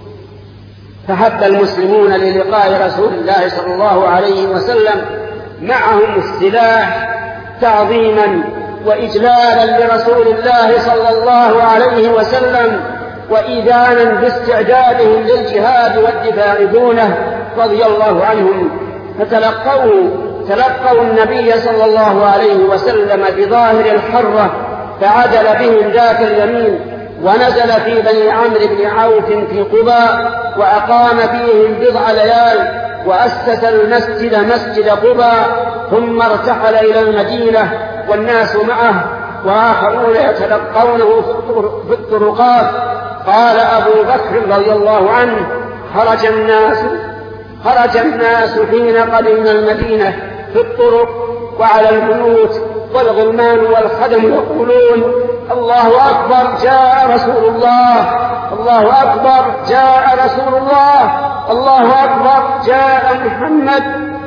فحب المسلمون للقاء رسول الله صلى الله عليه وسلم معهم السلاح تعظيما وإجلالا لرسول الله صلى الله عليه وسلم، وإذانا باستعدادهم للجهاد والدفاع دونه رضي الله عنهم. فتلقوا تلقوا النبي صلى الله عليه وسلم بظاهر الحرة، فعدل بهم ذات اليمين ونزل في بني عمرو بن عوف في قباء، وأقام فيهم بضع ليال، وأسس المسجد مسجد قباء، ثم ارتحل إلى المدينة والناس معه وآخرون يتلقونه في الطرقات. قال أبو بكر رضي الله عنه: خرج الناس خرج الناس حين قدمنا المدينة في الطرق وعلى البيوت، والغلمان والخدم يقولون: الله أكبر جاء رسول الله، الله أكبر جاء رسول الله، الله أكبر جاء محمد.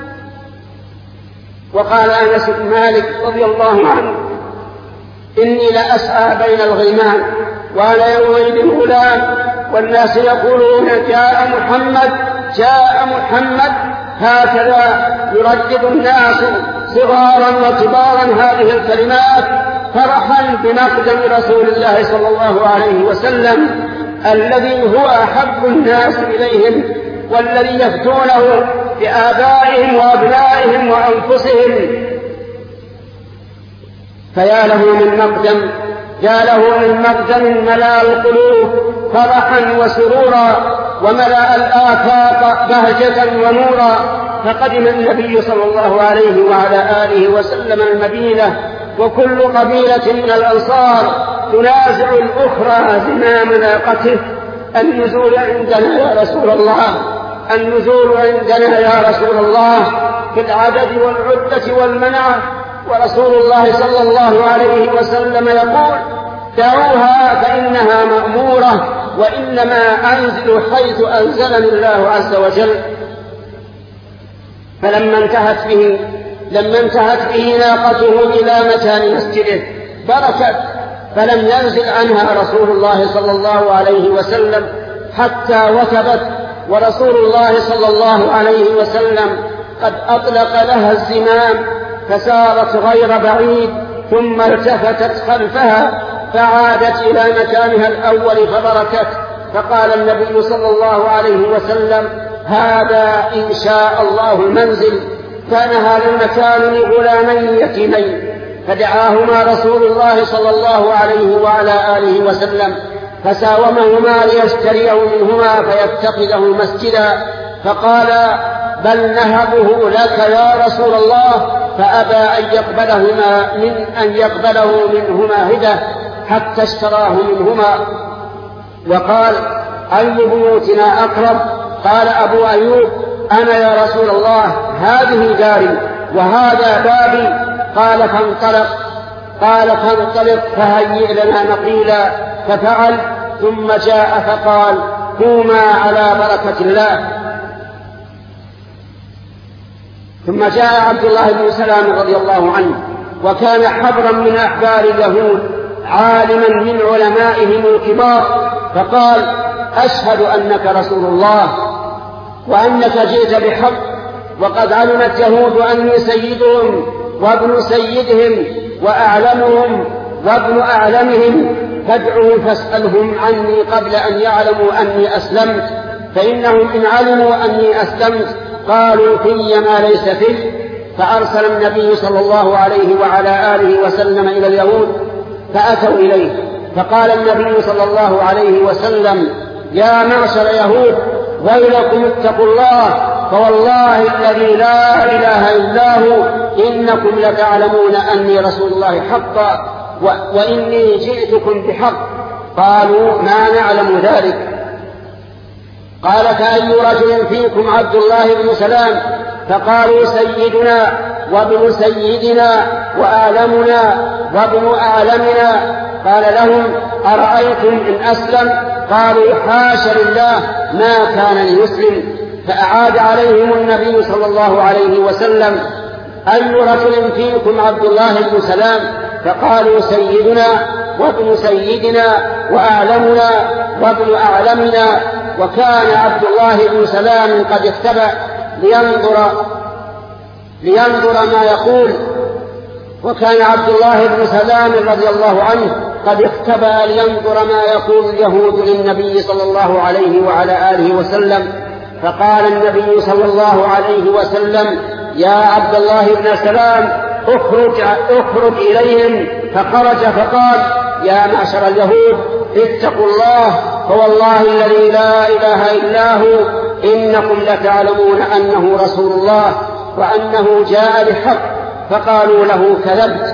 وقال أنس بن مالك رضي الله عنه: إني لأسعى بين الغلمان وأنا يومئذ غلام، والناس يقولون: جاء محمد جاء محمد. هكذا يردد الناس صغارا وكبارا هذه الكلمات فرحا بمقدم رسول الله صلى الله عليه وسلم الذي هو أحب الناس إليهم والذي يفتونه بآبائهم وأبنائهم وأنفسهم. فيا له من مقدم، يا له من مقدم ملأ القلوب فرحا وسرورا وملأ الآفاق بهجة ونورا. فقدم النبي صلى الله عليه وعلى آله وسلم المدينة وكل قبيلة من الأنصار تنازع الأخرى زمام ناقته: النزول عندنا يا رسول الله، النزول عندنا يا رسول الله، في العدد والعدة والمنعة. ورسول الله صلى الله عليه وسلم يقول: دعوها فإنها مأمورة، وإنما أنزل حيث أنزلني الله عز وجل. فلما انتهت به لما انتهت به ناقته إلى مكان مسجده بركت، فلم ينزل عنها رسول الله صلى الله عليه وسلم حتى وثبت، ورسول الله صلى الله عليه وسلم قد أطلق لها الزمام فسارت غير بعيد، ثم التفتت خلفها فعادت إلى مكانها الأول فبركت. فقال النبي صلى الله عليه وسلم: هذا إن شاء الله المنزل. كان هذا المكان لغلامين يتيمين، فدعاهما رسول الله صلى الله عليه وعلى آله وسلم فساومهما ليشتريه منهما فيتخذه مسجدا، فقال: بل نهبه لك يا رسول الله، فأبى أن يقبلهما من أن يقبله منهما هدى حتى اشتراه منهما. وقال: أي بيوتنا أقرب؟ قال أبو أيوب: أنا يا رسول الله، هذه داري وهذا بابي. قال: فانطلق قال فانطلق فهيئ لنا نقيلا. ففعل، ثم جاء فقال: قوما على بركة الله. ثم جاء عبد الله بن سلام رضي الله عنه، وكان حبرا من أحبار اليهود، عالما من علمائهم الكبار، فقال: أشهد أنك رسول الله وأنك جئت بحق، وقد علمت يهود أني سيدهم وابن سيدهم وأعلمهم وابن أعلمهم، فادعوا فاسألهم عني قبل أن يعلموا أني أسلمت، فإنهم إن علموا أني أسلمت قالوا في ما ليس فيه. فأرسل النبي صلى الله عليه وعلى آله وسلم إلى اليهود فأتوا إليه، فقال النبي صلى الله عليه وسلم: يا معشر يهود، ويلكم اتقوا الله، فوالله الذي لا إله إلا هو إنكم لتعلمون أني رسول الله حقا، وإني جئتكم بحق. قالوا: ما نعلم ذلك. قال: فأي رجل فيكم عبد الله بن سلام؟ فقالوا: سيدنا وابن سيدنا وأعلمنا وابن أعلمنا. قال لهم: أرأيتم إن أسلم؟ قالوا: حاش لله، ما كان ليسلم. فأعاد عليهم النبي صلى الله عليه وسلم: أي رجل فيكم عبد الله بن سلام؟ فقالوا: سيدنا وابن سيدنا وأعلمنا وابن أعلمنا. وكان عبد الله بن سلام قد اختبأ لينظر لينظر ما يقول وكان عبد الله بن سلام رضي الله عنه قد اختبأ لينظر ما يقول اليهود للنبي صلى الله عليه وعلى آله وسلم. فقال النبي صلى الله عليه وسلم: يا عبد الله بن سلام، اخرج, اخرج إليهم. فخرج فقال: يا معشر اليهود، اتقوا الله، فوالله الذي لا إله إلا هو إنكم لتعلمون أنه رسول الله وأنه جاء بحق. فقالوا له: كذبت.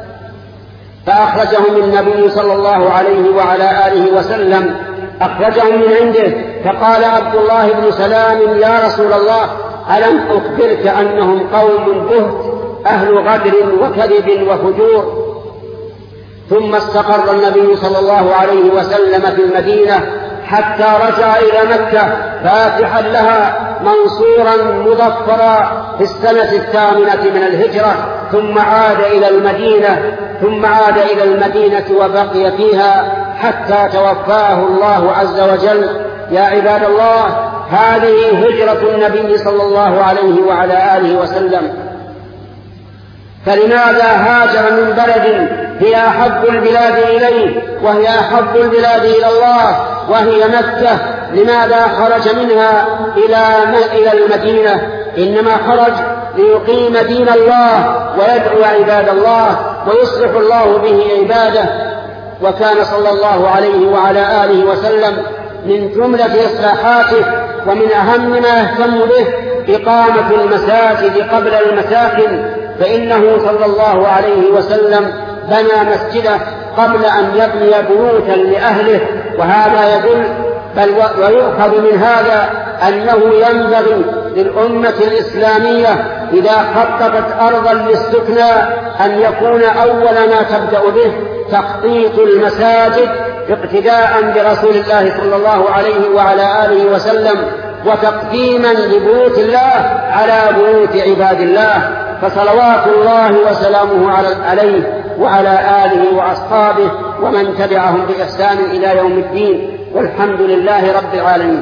فأخرجهم النبي صلى الله عليه وعلى آله وسلم أخرجهم من عنده. فقال عبد الله بن سلام: يا رسول الله، ألم أخبرك أنهم قوم بهت أهل غدر وكذب وفجور؟ ثم استقر النبي صلى الله عليه وسلم في المدينة حتى رجع إلى مكة فاتحا لها منصورا مظفرا في السنة الثامنة من الهجرة، ثم عاد إلى المدينة ثم عاد إلى المدينة وبقي فيها حتى توفاه الله عز وجل. يا عباد الله، هذه هجرة النبي صلى الله عليه وعلى آله وسلم. فلماذا هاجر من بلد هي أحب البلاد إليه وهي أحب البلاد إلى الله وهي مكة؟ لماذا خرج منها إلى المدينة؟ إنما خرج ليقيم دين الله ويدعو عباد الله ويصلح الله به عباده. وكان صلى الله عليه وعلى آله وسلم من جملة إصلاحاته ومن أهم ما يهتم به إقامة المساجد قبل المساكن، فإنه صلى الله عليه وسلم بنى مسجده قبل أن يبني بيوتا لأهله. وهذا يدل بل ويؤخذ من هذا أنه ينبغي للأمة الإسلامية إذا خططت أرضا للسكنى أن يكون أول ما تبدأ به تخطيط المساجد اقتداء برسول الله صلى الله عليه وعلى آله وسلم وتقديما لبيوت الله على بيوت عباد الله. فصلوات الله وسلامه عليه وعلى آله وأصحابه ومن تبعهم بإحسان إلى يوم الدين، والحمد لله رب العالمين.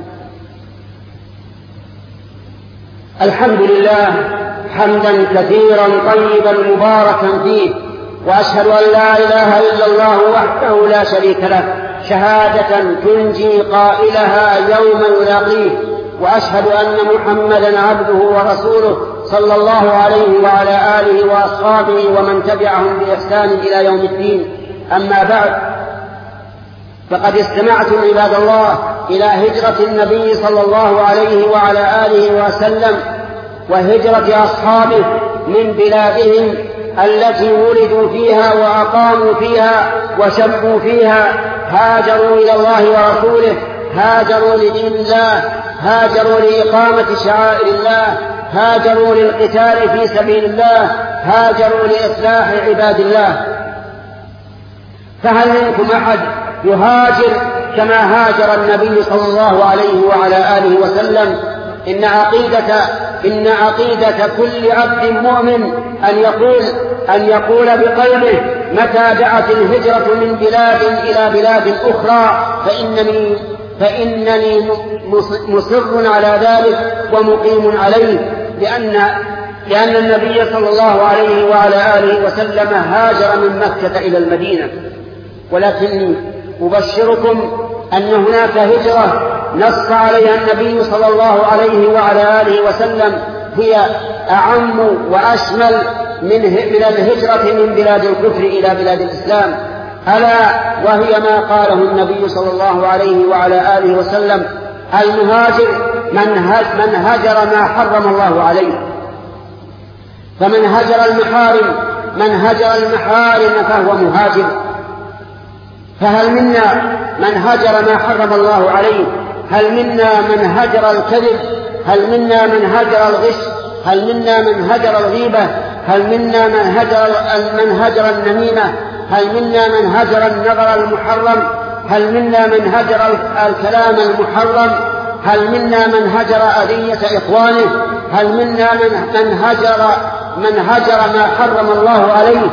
الحمد لله حمدا كثيرا طيبا مباركا فيه، وأشهد أن لا إله إلا الله وحده لا شريك له شهادة تنجي قائلها يوم يلاقيه، وأشهد أن محمدا عبده ورسوله صلى الله عليه وعلى آله وأصحابه ومن تبعهم بإحسان إلى يوم الدين. أما بعد، فقد استمعتم عباد الله إلى هجرة النبي صلى الله عليه وعلى آله وسلم وهجرة أصحابه من بلادهم التي ولدوا فيها وأقاموا فيها وشبوا فيها، هاجروا إلى الله ورسوله، هاجروا لدين الله، هاجروا لإقامة شعائر الله، هاجروا للقتال في سبيل الله، هاجروا لإصلاح عباد الله. فهل منكم أحد يهاجر كما هاجر النبي صلى الله عليه وعلى آله وسلم؟ إن عقيدة إن عقيدة كل عبد مؤمن أن يقول أن يقول بقلبه متى دعت الهجرة من بلاد إلى بلاد أخرى فإنني فإنني مصر على ذلك ومقيم عليه، لأن لأن النبي صلى الله عليه وعلى آله وسلم هاجر من مكة إلى المدينة. ولكني أبشركم أن هناك هجرة نص عليها النبي صلى الله عليه وعلى آله وسلم هي أعم وأشمل من من الهجرة من بلاد الكفر إلى بلاد الإسلام، ألا وهي ما قاله النبي صلى الله عليه وعلى آله وسلم: المهاجر من هجر ما حرم الله عليه. فمن هجر المحارم من هجر المحارم فهو مهاجر. فهل منا من هجر ما حرم الله عليه؟ هل منا من هجر الكذب؟ هل منا من هجر الغش؟ هل منا من هجر الغيبة؟ هل منا من هجر من هجر النميمة؟ هل منا من هجر النظر المحرم؟ هل منا من هجر الكلام المحرم؟ هل منا من هجر أذية إخوانه؟ هل منا من هجر من هجر ما حرم الله عليه؟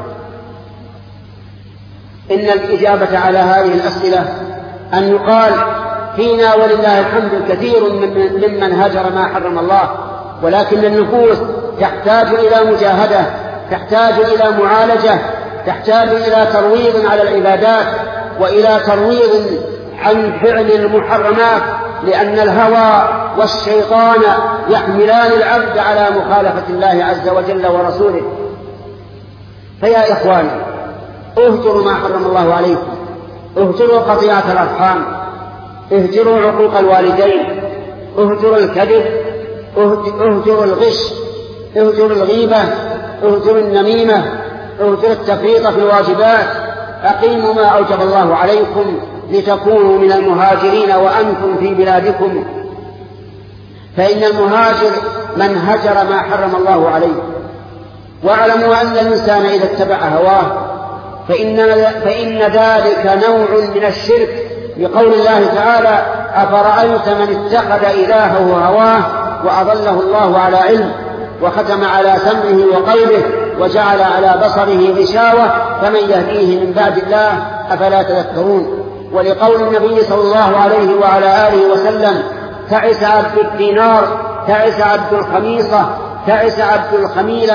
إن الإجابة على هذه الأسئلة أن يقال فينا ولله الحمد كثير ممن هجر ما حرم الله، ولكن النفوس تحتاج إلى مجاهدة، تحتاج إلى معالجة، تحتاج إلى ترويض على العبادات وإلى ترويض عن فعل المحرمات، لأن الهوى والشيطان يحملان العبد على مخالفة الله عز وجل ورسوله. فيا إخواني، اهجروا ما حرم الله عليكم، اهجروا قطيعة الأرحام، اهجروا عقوق الوالدين، اهجروا الكذب، اهجروا الغش، اهجروا الغيبة، اهجروا النميمة، اهجروا التفريط في الواجبات، أقيموا ما أوجب الله عليكم لتكونوا من المهاجرين وأنتم في بلادكم. فإن المهاجر من هجر ما حرم الله عليه. واعلموا أن الإنسان إذا اتبع هواه فإن, فإن ذلك نوع من الشرك، لقول الله تعالى: أفرأيت من اتخذ إلهه هواه وأضله الله على علم وختم على سمعه وقلبه وجعل على بصره غشاوة فمن يهديه من بعد الله أفلا تذكرون. ولقول النبي صلى الله عليه وعلى آله وسلم: تعس عبد الدينار، تعس عبد الخميصة، تعس عبد الخميلة،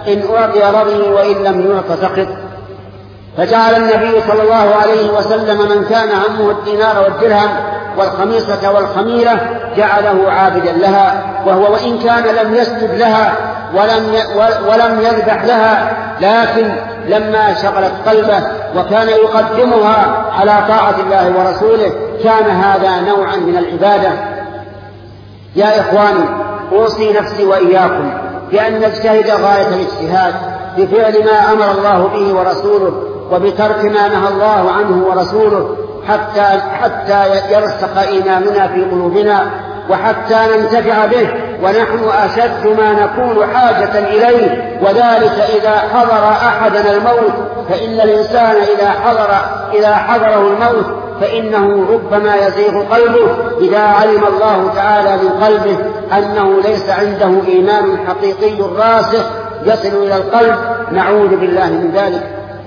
إن أعطي رضي وإن لم يعط سخط. فجعل النبي صلى الله عليه وسلم من كان همه الدينار والدرهم والخميصة والخميلة جعله عابدا لها، وهو وإن كان لم يسجد لها ولم ولم يذبح لها، لكن لما شغلت قلبه وكان يقدمها على طاعة الله ورسوله كان هذا نوعا من العبادة. يا إخواني، أوصي نفسي وإياكم بأن نجتهد غاية الاجتهاد بفعل ما أمر الله به ورسوله وبترك ما نهى الله عنه ورسوله حتى حتى يرسخ إيماننا في قلوبنا وحتى ننتفع به ونحن أشد ما نكون حاجة إليه، وذلك إذا حضر أحدنا الموت، فإن الإنسان إذا حضر إذا حضره الموت فإنه ربما يزيغ قلبه إذا علم الله تعالى من قلبه أنه ليس عنده إيمان حقيقي راسخ يصل إلى القلب. نعوذ بالله من ذلك.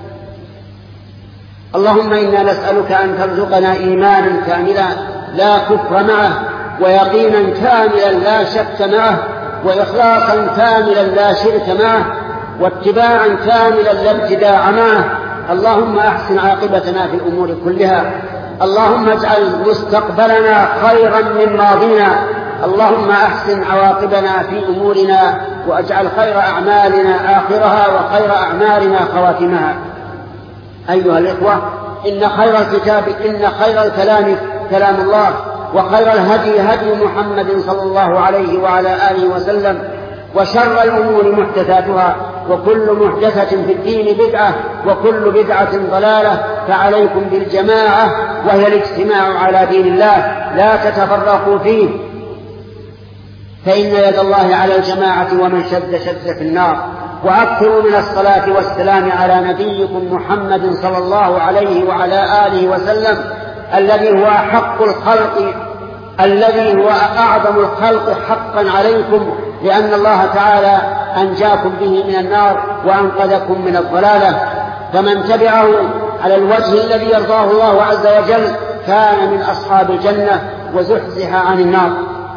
اللهم إنا نسألك أن ترزقنا إيمانا كاملا لا كفر معه، ويقينا كاملا لا شك معه، وإخلاصا كاملا لا شرك معه، واتباعا كاملا لا ابتداع معه. اللهم أحسن عاقبتنا في الأمور كلها. اللهم اجعل مستقبلنا خيرا من ماضينا. اللهم أحسن عواقبنا في أمورنا، واجعل خير أعمالنا آخرها وخير أعمالنا خواتمها. أيها الإخوة، إن خير الكتاب إن خير الكلام كلام الله، وخير الهدي هدي محمد صلى الله عليه وعلى آله وسلم، وشر الأمور محدثاتها، وكل محدثة في الدين بدعة، وكل بدعة ضلالة. فعليكم بالجماعة، وهي الاجتماع على دين الله، لا تتفرقوا فيه، فإن يد الله على الجماعة، ومن شد شد في النار. وأكثروا من الصلاة والسلام على نبيكم محمد صلى الله عليه وعلى آله وسلم، الذي هو حق الخلق الذي هو أعظم الخلق حقا عليكم، لأن الله تعالى أنجاكم به من النار وأنقذكم من الضلالة. فمن تبعه على الوجه الذي يرضاه الله عز وجل كان من أصحاب الجنة وزحزح عن النار.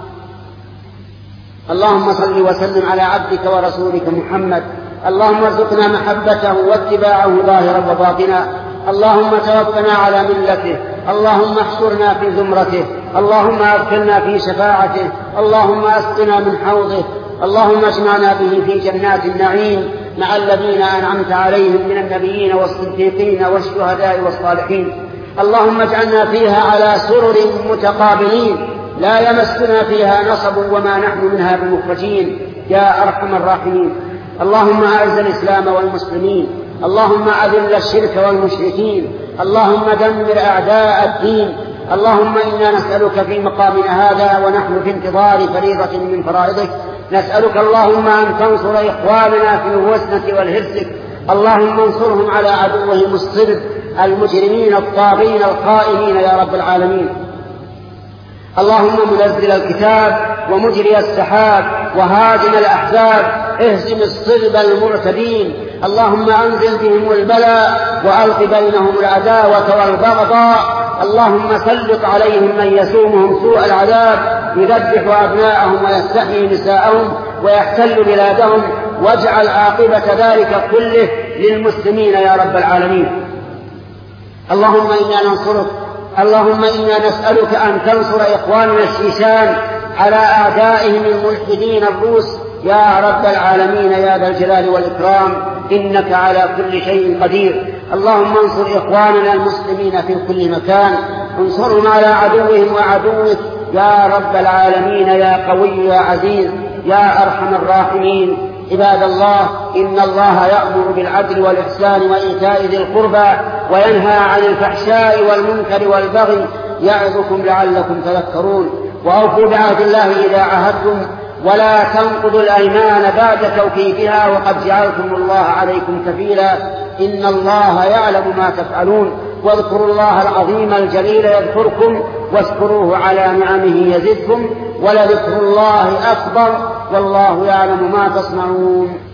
اللهم صل وسلم على عبدك ورسولك محمد. اللهم ارزقنا محبته واتباعه ظاهرا وباطنا. اللهم توفنا على ملته. اللهم احشرنا في زمرته. اللهم ادخلنا في شفاعته. اللهم اسقنا من حوضه. اللهم اجمعنا به في جنات النعيم مع الذين أنعمت عليهم من النبيين والصديقين والشهداء والصالحين. اللهم اجعلنا فيها على سرر متقابلين لا يمسنا فيها نصب وما نحن منها بمخرجين يا أرحم الراحمين. اللهم أعز الإسلام والمسلمين. اللهم أذل الشرك والمشركين. اللهم دمر أعداء الدين. اللهم إنا نسألك في مقامنا هذا ونحن في انتظار فريضة من فرائضك، نسألك اللهم أن تنصر إخواننا في الوسنة والهرسك. اللهم انصرهم على عدوهم الصرد المجرمين الطاغين الخائنين يا رب العالمين. اللهم منزل الكتاب ومجري السحاب وهادم الأحزاب، اهزم الصلب المعتدين. اللهم أنزل بهم البلاء وألق بينهم العداوة والبغضاء. اللهم سلط عليهم من يسومهم سوء العذاب، يذبح أبناءهم ويستحيي نساءهم ويحتل بلادهم، واجعل عاقبة ذلك كله للمسلمين يا رب العالمين. اللهم إنا ننصرك اللهم إنا نسألك أن تنصر إخواننا الشيشان على أعدائهم الملحدين الروس يا رب العالمين يا ذا الجلال والإكرام، إنك على كل شيء قدير. اللهم انصر إخواننا المسلمين في كل مكان، انصرهم على عدوهم وعدوك يا رب العالمين يا قوي يا عزيز يا أرحم الراحمين. عباد الله، إن الله يأمر بالعدل والإحسان وإيتاء ذي القربى وينهى عن الفحشاء والمنكر والبغي يعظكم لعلكم تذكرون. وأوفوا بعهد الله إذا عاهدتم، ولا تنقضوا الأيمان بعد توكيدها وقد جعلتم الله عليكم كفيلا، إن الله يعلم ما تفعلون. واذكروا الله العظيم الجليل يذكركم، واشكروه على نعمه يزدكم، ولذكر الله أكبر، والله يعلم ما تصنعون.